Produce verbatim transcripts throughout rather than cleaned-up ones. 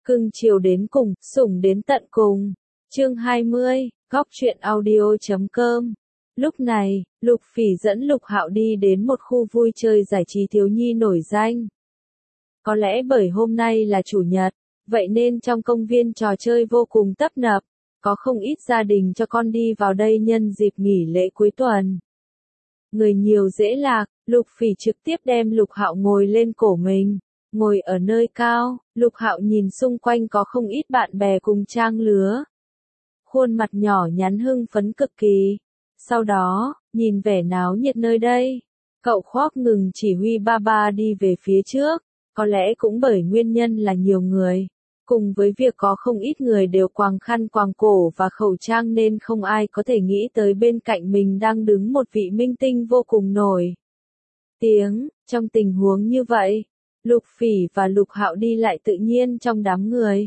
Cưng chiều đến cùng, sủng đến tận cùng. Chương hai mươi, góc truyện audio chấm com. Lúc này, Lục Phỉ dẫn Lục Hạo đi đến một khu vui chơi giải trí thiếu nhi nổi danh. Có lẽ bởi hôm nay là chủ nhật, vậy nên trong công viên trò chơi vô cùng tấp nập, có không ít gia đình cho con đi vào đây nhân dịp nghỉ lễ cuối tuần. Người nhiều dễ lạc, Lục Phỉ trực tiếp đem Lục Hạo ngồi lên cổ mình. Ngồi ở nơi cao, Lục Hạo nhìn xung quanh có không ít bạn bè cùng trang lứa. Khuôn mặt nhỏ nhắn hưng phấn cực kỳ. Sau đó, nhìn vẻ náo nhiệt nơi đây, cậu khoác ngừng chỉ huy ba ba đi về phía trước, có lẽ cũng bởi nguyên nhân là nhiều người. Cùng với việc có không ít người đều quàng khăn quàng cổ và khẩu trang nên không ai có thể nghĩ tới bên cạnh mình đang đứng một vị minh tinh vô cùng nổi tiếng. Trong tình huống như vậy, Lục Phỉ và Lục Hạo đi lại tự nhiên trong đám người.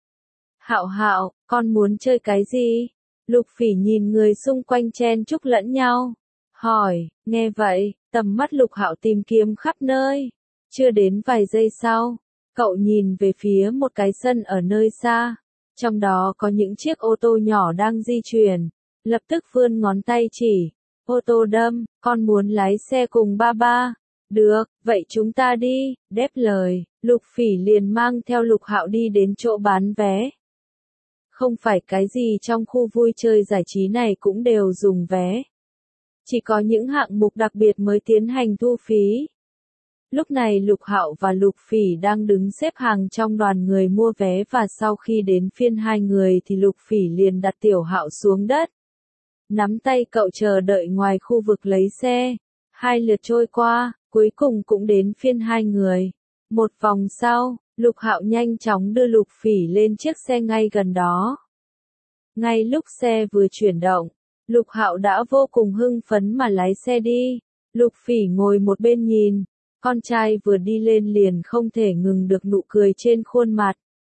Hạo Hạo, con muốn chơi cái gì? Lục Phỉ nhìn người xung quanh chen chúc lẫn nhau, hỏi. Nghe vậy, tầm mắt Lục Hạo tìm kiếm khắp nơi. Chưa đến vài giây sau, cậu nhìn về phía một cái sân ở nơi xa, trong đó có những chiếc ô tô nhỏ đang di chuyển, lập tức vươn ngón tay chỉ. Ô tô đâm, con muốn lái xe cùng ba ba. Được, vậy chúng ta đi. Đáp lời, Lục Phỉ liền mang theo Lục Hạo đi đến chỗ bán vé. Không phải cái gì trong khu vui chơi giải trí này cũng đều dùng vé. Chỉ có những hạng mục đặc biệt mới tiến hành thu phí. Lúc này Lục Hạo và Lục Phỉ đang đứng xếp hàng trong đoàn người mua vé và sau khi đến phiên hai người thì Lục Phỉ liền đặt Tiểu Hạo xuống đất. Nắm tay cậu chờ đợi ngoài khu vực lấy xe. Hai lượt trôi qua, cuối cùng cũng đến phiên hai người. Một vòng sau, Lục Hạo nhanh chóng đưa Lục Phỉ lên chiếc xe ngay gần đó. Ngay lúc xe vừa chuyển động, Lục Hạo đã vô cùng hưng phấn mà lái xe đi. Lục Phỉ ngồi một bên nhìn, con trai vừa đi lên liền không thể ngừng được nụ cười trên khuôn mặt.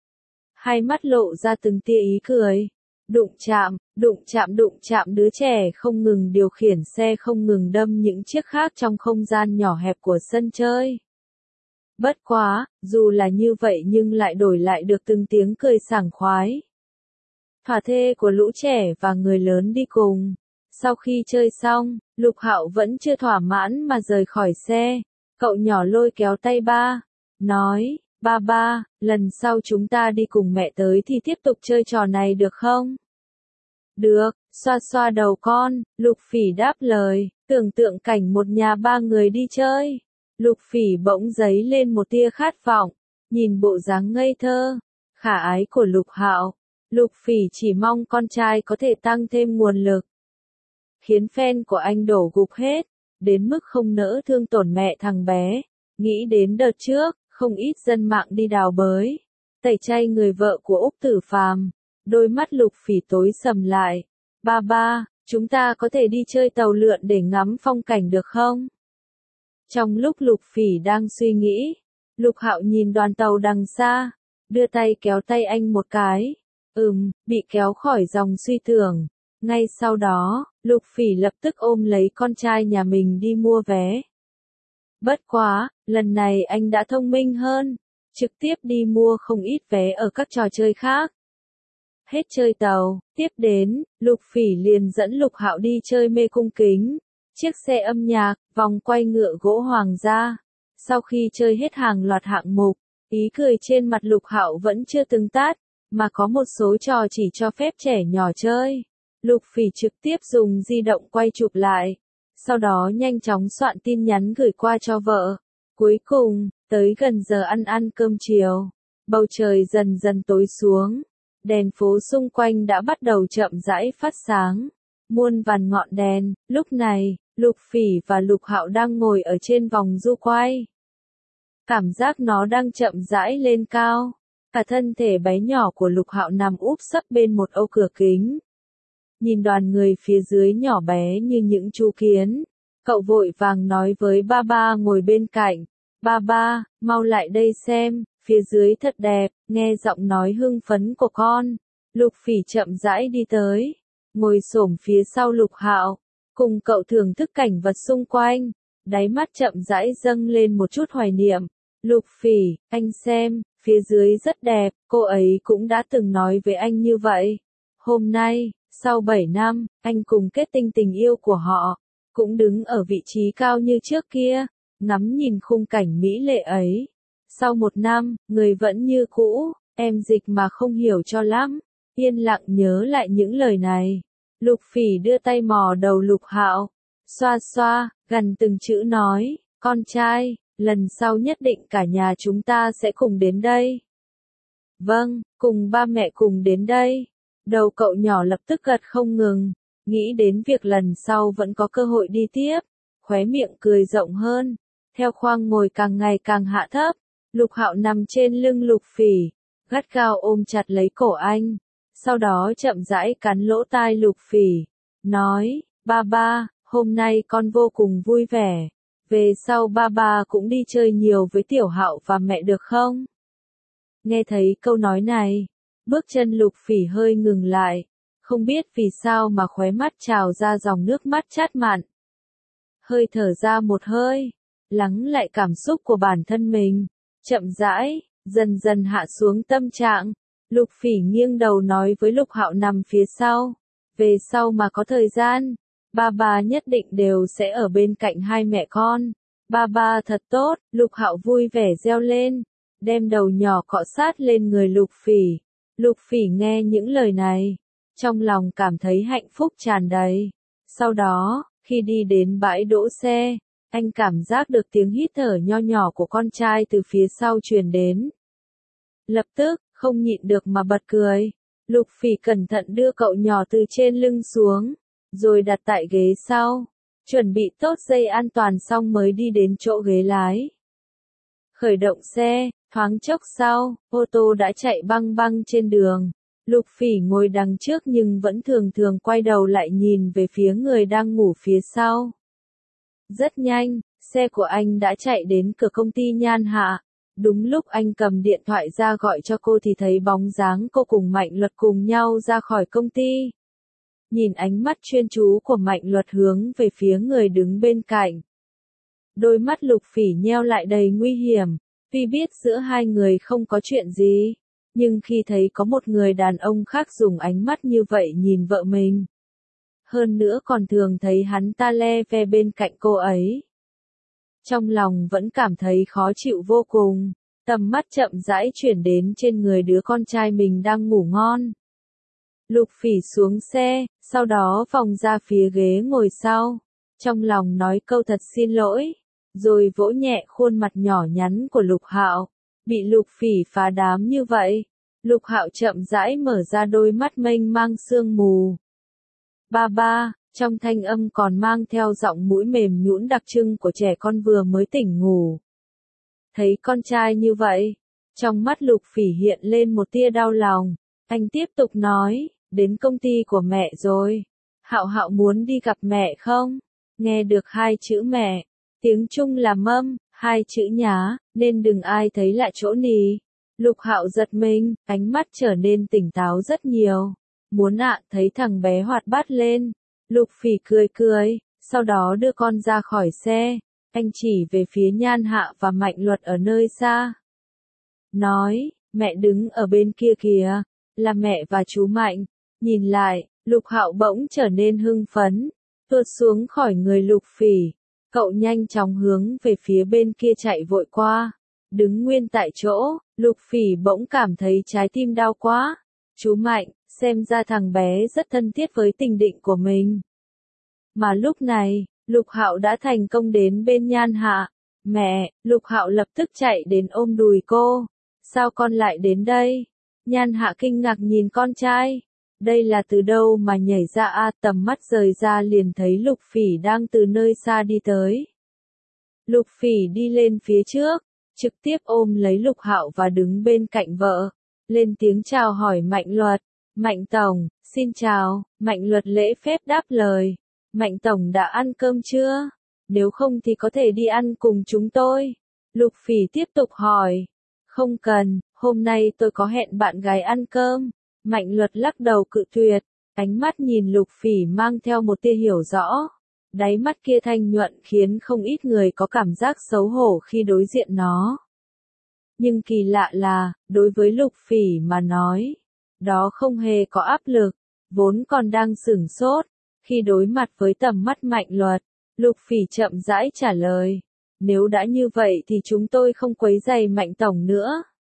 Hai mắt lộ ra từng tia ý cười. Đụng chạm, đụng chạm đụng chạm đứa trẻ không ngừng điều khiển xe không ngừng đâm những chiếc khác trong không gian nhỏ hẹp của sân chơi. Bất quá, dù là như vậy nhưng lại đổi lại được từng tiếng cười sảng khoái. Thỏa thê của lũ trẻ và người lớn đi cùng. Sau khi chơi xong, Lục Hạo vẫn chưa thỏa mãn mà rời khỏi xe. Cậu nhỏ lôi kéo tay ba, nói, ba ba, lần sau chúng ta đi cùng mẹ tới thì tiếp tục chơi trò này được không? Được, xoa xoa đầu con, Lục Phỉ đáp lời, tưởng tượng cảnh một nhà ba người đi chơi. Lục Phỉ bỗng dấy lên một tia khát vọng, nhìn bộ dáng ngây thơ, khả ái của Lục Hạo. Lục Phỉ chỉ mong con trai có thể tăng thêm nguồn lực. Khiến fan của anh đổ gục hết, đến mức không nỡ thương tổn mẹ thằng bé. Nghĩ đến đợt trước, không ít dân mạng đi đào bới, tẩy chay người vợ của Úc Tử Phàm. Đôi mắt Lục Phỉ tối sầm lại. Ba ba, chúng ta có thể đi chơi tàu lượn để ngắm phong cảnh được không? Trong lúc Lục Phỉ đang suy nghĩ, Lục Hạo nhìn đoàn tàu đằng xa, đưa tay kéo tay anh một cái. Ừm, bị kéo khỏi dòng suy tưởng. Ngay sau đó, Lục Phỉ lập tức ôm lấy con trai nhà mình đi mua vé. Bất quá, lần này anh đã thông minh hơn, trực tiếp đi mua không ít vé ở các trò chơi khác. Hết chơi tàu, tiếp đến, Lục Phỉ liền dẫn Lục Hạo đi chơi mê cung kính, chiếc xe âm nhạc, vòng quay ngựa gỗ hoàng gia. Sau khi chơi hết hàng loạt hạng mục, ý cười trên mặt Lục Hạo vẫn chưa từng tắt, mà có một số trò chỉ cho phép trẻ nhỏ chơi. Lục Phỉ trực tiếp dùng di động quay chụp lại, sau đó nhanh chóng soạn tin nhắn gửi qua cho vợ. Cuối cùng, tới gần giờ ăn ăn cơm chiều, bầu trời dần dần tối xuống. Đèn phố xung quanh đã bắt đầu chậm rãi phát sáng. Muôn vàn ngọn đèn, lúc này, Lục Phỉ và Lục Hạo đang ngồi ở trên vòng du quay. Cảm giác nó đang chậm rãi lên cao. Cả thân thể bé nhỏ của Lục Hạo nằm úp sấp bên một ô cửa kính. Nhìn đoàn người phía dưới nhỏ bé như những chú kiến. Cậu vội vàng nói với ba ba ngồi bên cạnh. Ba ba, mau lại đây xem. Phía dưới thật đẹp, nghe giọng nói hưng phấn của con. Lục Phỉ chậm rãi đi tới, ngồi xổm phía sau Lục Hạo, cùng cậu thưởng thức cảnh vật xung quanh. Đáy mắt chậm rãi dâng lên một chút hoài niệm. Lục Phỉ, anh xem, phía dưới rất đẹp, cô ấy cũng đã từng nói với anh như vậy. Hôm nay, sau bảy năm, anh cùng kết tinh tình yêu của họ, cũng đứng ở vị trí cao như trước kia, ngắm nhìn khung cảnh mỹ lệ ấy. Sau một năm, người vẫn như cũ, em dịch mà không hiểu cho lắm, yên lặng nhớ lại những lời này. Lục Phỉ đưa tay mò đầu Lục Hạo, xoa xoa, gần từng chữ nói, con trai, lần sau nhất định cả nhà chúng ta sẽ cùng đến đây. Vâng, cùng ba mẹ cùng đến đây. Đầu cậu nhỏ lập tức gật không ngừng, nghĩ đến việc lần sau vẫn có cơ hội đi tiếp, khóe miệng cười rộng hơn, theo khoang ngồi càng ngày càng hạ thấp, Lục Hạo nằm trên lưng Lục Phỉ, gắt gao ôm chặt lấy cổ anh, sau đó chậm rãi cắn lỗ tai Lục Phỉ, nói, ba ba, hôm nay con vô cùng vui vẻ, về sau ba ba cũng đi chơi nhiều với Tiểu Hạo và mẹ được không? Nghe thấy câu nói này, bước chân Lục Phỉ hơi ngừng lại, không biết vì sao mà khóe mắt trào ra dòng nước mắt chát mặn. Hơi thở ra một hơi, lắng lại cảm xúc của bản thân mình, chậm rãi, dần dần hạ xuống tâm trạng, Lục Phỉ nghiêng đầu nói với Lục Hạo nằm phía sau, về sau mà có thời gian, ba ba nhất định đều sẽ ở bên cạnh hai mẹ con. Ba ba thật tốt, Lục Hạo vui vẻ reo lên, đem đầu nhỏ cọ sát lên người Lục Phỉ. Lục Phỉ nghe những lời này, trong lòng cảm thấy hạnh phúc tràn đầy. Sau đó, khi đi đến bãi đỗ xe, anh cảm giác được tiếng hít thở nho nhỏ của con trai từ phía sau truyền đến. Lập tức, không nhịn được mà bật cười. Lục Phỉ cẩn thận đưa cậu nhỏ từ trên lưng xuống, rồi đặt tại ghế sau, chuẩn bị tốt dây an toàn xong mới đi đến chỗ ghế lái. Khởi động xe, thoáng chốc sau, ô tô đã chạy băng băng trên đường. Lục Phỉ ngồi đằng trước nhưng vẫn thường thường quay đầu lại nhìn về phía người đang ngủ phía sau. Rất nhanh, xe của anh đã chạy đến cửa công ty Nhan Hạ. Đúng lúc anh cầm điện thoại ra gọi cho cô thì thấy bóng dáng cô cùng Mạnh Luật cùng nhau ra khỏi công ty. Nhìn ánh mắt chuyên chú của Mạnh Luật hướng về phía người đứng bên cạnh. Đôi mắt Lục Phỉ nheo lại đầy nguy hiểm, tuy biết giữa hai người không có chuyện gì, nhưng khi thấy có một người đàn ông khác dùng ánh mắt như vậy nhìn vợ mình. Hơn nữa còn thường thấy hắn ta le ve bên cạnh cô ấy. Trong lòng vẫn cảm thấy khó chịu vô cùng, tầm mắt chậm rãi chuyển đến trên người đứa con trai mình đang ngủ ngon. Lục Phỉ xuống xe, sau đó vòng ra phía ghế ngồi sau, trong lòng nói câu thật xin lỗi, rồi vỗ nhẹ khuôn mặt nhỏ nhắn của Lục Hạo. Bị Lục Phỉ phá đám như vậy, Lục Hạo chậm rãi mở ra đôi mắt mênh mang sương mù. Ba ba, trong thanh âm còn mang theo giọng mũi mềm nhũn đặc trưng của trẻ con vừa mới tỉnh ngủ. Thấy con trai như vậy, trong mắt Lục Phỉ hiện lên một tia đau lòng, anh tiếp tục nói, đến công ty của mẹ rồi. Hạo Hạo muốn đi gặp mẹ không? Nghe được hai chữ mẹ, tiếng Trung là mâm, hai chữ nhá, nên đừng ai thấy lạ chỗ nì. Lục Hạo giật mình, ánh mắt trở nên tỉnh táo rất nhiều. Muốn ạ, thấy thằng bé hoạt bát lên. Lục Phỉ cười cười, sau đó đưa con ra khỏi xe. Anh chỉ về phía Nhan Hạ và Mạnh Luật ở nơi xa. Nói, mẹ đứng ở bên kia kìa, là mẹ và chú Mạnh. Nhìn lại, Lục Hạo bỗng trở nên hưng phấn, tuột xuống khỏi người Lục Phỉ. Cậu nhanh chóng hướng về phía bên kia chạy vội qua. Đứng nguyên tại chỗ, Lục Phỉ bỗng cảm thấy trái tim đau quá. Chú Mạnh, xem ra thằng bé rất thân thiết với Tình Định của mình. Mà lúc này, Lục Hạo đã thành công đến bên Nhan Hạ. Mẹ, Lục Hạo lập tức chạy đến ôm đùi cô. Sao con lại đến đây? Nhan Hạ kinh ngạc nhìn con trai. Đây là từ đâu mà nhảy ra a? Tầm mắt rời ra liền thấy Lục Phỉ đang từ nơi xa đi tới. Lục Phỉ đi lên phía trước, trực tiếp ôm lấy Lục Hạo và đứng bên cạnh vợ, lên tiếng chào hỏi Mạnh Luật. Mạnh Tổng, xin chào. Mạnh Luật lễ phép đáp lời. Mạnh Tổng đã ăn cơm chưa? Nếu không thì có thể đi ăn cùng chúng tôi. Lục Phỉ tiếp tục hỏi. Không cần, hôm nay tôi có hẹn bạn gái ăn cơm. Mạnh Luật lắc đầu cự tuyệt, ánh mắt nhìn Lục Phỉ mang theo một tia hiểu rõ. Đáy mắt kia thanh nhuận khiến không ít người có cảm giác xấu hổ khi đối diện nó. Nhưng kỳ lạ là, đối với Lục Phỉ mà nói, đó không hề có áp lực, vốn còn đang sửng sốt. Khi đối mặt với tầm mắt Mạnh Luật, Lục Phỉ chậm rãi trả lời, nếu đã như vậy thì chúng tôi không quấy rầy Mạnh Tổng nữa.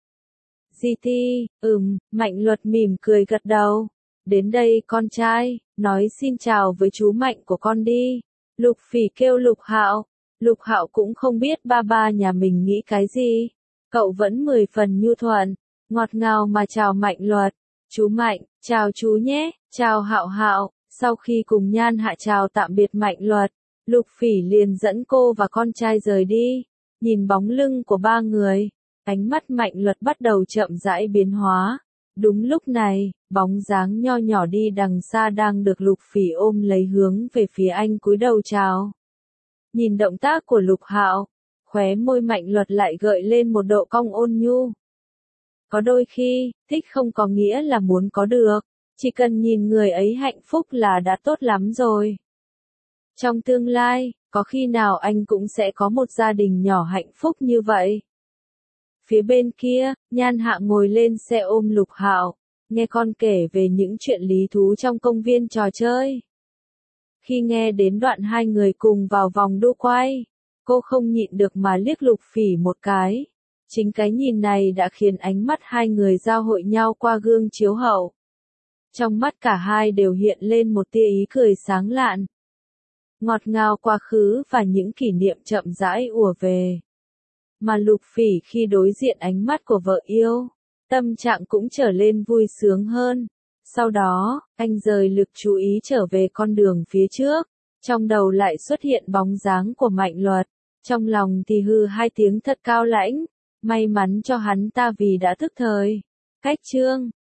giê tê, ừm, Mạnh Luật mỉm cười gật đầu. Đến đây con trai, nói xin chào với chú Mạnh của con đi. Lục Phỉ kêu Lục Hạo. Lục Hạo cũng không biết ba ba nhà mình nghĩ cái gì. Cậu vẫn mười phần nhu thuận, ngọt ngào mà chào Mạnh Luật. Chú Mạnh, chào chú nhé, chào Hạo Hạo. Sau khi cùng Nhan Hạ chào tạm biệt Mạnh Luật, Lục Phỉ liền dẫn cô và con trai rời đi. Nhìn bóng lưng của ba người, ánh mắt Mạnh Luật bắt đầu chậm rãi biến hóa. Đúng lúc này, bóng dáng nho nhỏ đi đằng xa đang được Lục Phỉ ôm lấy hướng về phía anh cúi đầu chào. Nhìn động tác của Lục Hạo, khóe môi Mạnh Luật lại gợi lên một độ cong ôn nhu. Có đôi khi, thích không có nghĩa là muốn có được, chỉ cần nhìn người ấy hạnh phúc là đã tốt lắm rồi. Trong tương lai, có khi nào anh cũng sẽ có một gia đình nhỏ hạnh phúc như vậy. Phía bên kia, Nhan Hạ ngồi lên xe ôm Lục Hạo, nghe con kể về những chuyện lý thú trong công viên trò chơi. Khi nghe đến đoạn hai người cùng vào vòng đu quay, cô không nhịn được mà liếc Lục Phỉ một cái. Chính cái nhìn này đã khiến ánh mắt hai người giao hội nhau qua gương chiếu hậu. Trong mắt cả hai đều hiện lên một tia ý cười sáng lạn. Ngọt ngào quá khứ và những kỷ niệm chậm rãi ùa về. Mà Lục Phỉ khi đối diện ánh mắt của vợ yêu, tâm trạng cũng trở lên vui sướng hơn. Sau đó, anh rời lực chú ý trở về con đường phía trước, trong đầu lại xuất hiện bóng dáng của Mạnh Luật, trong lòng thì hư hai tiếng thật cao lãnh, may mắn cho hắn ta vì đã thức thời. Cách chương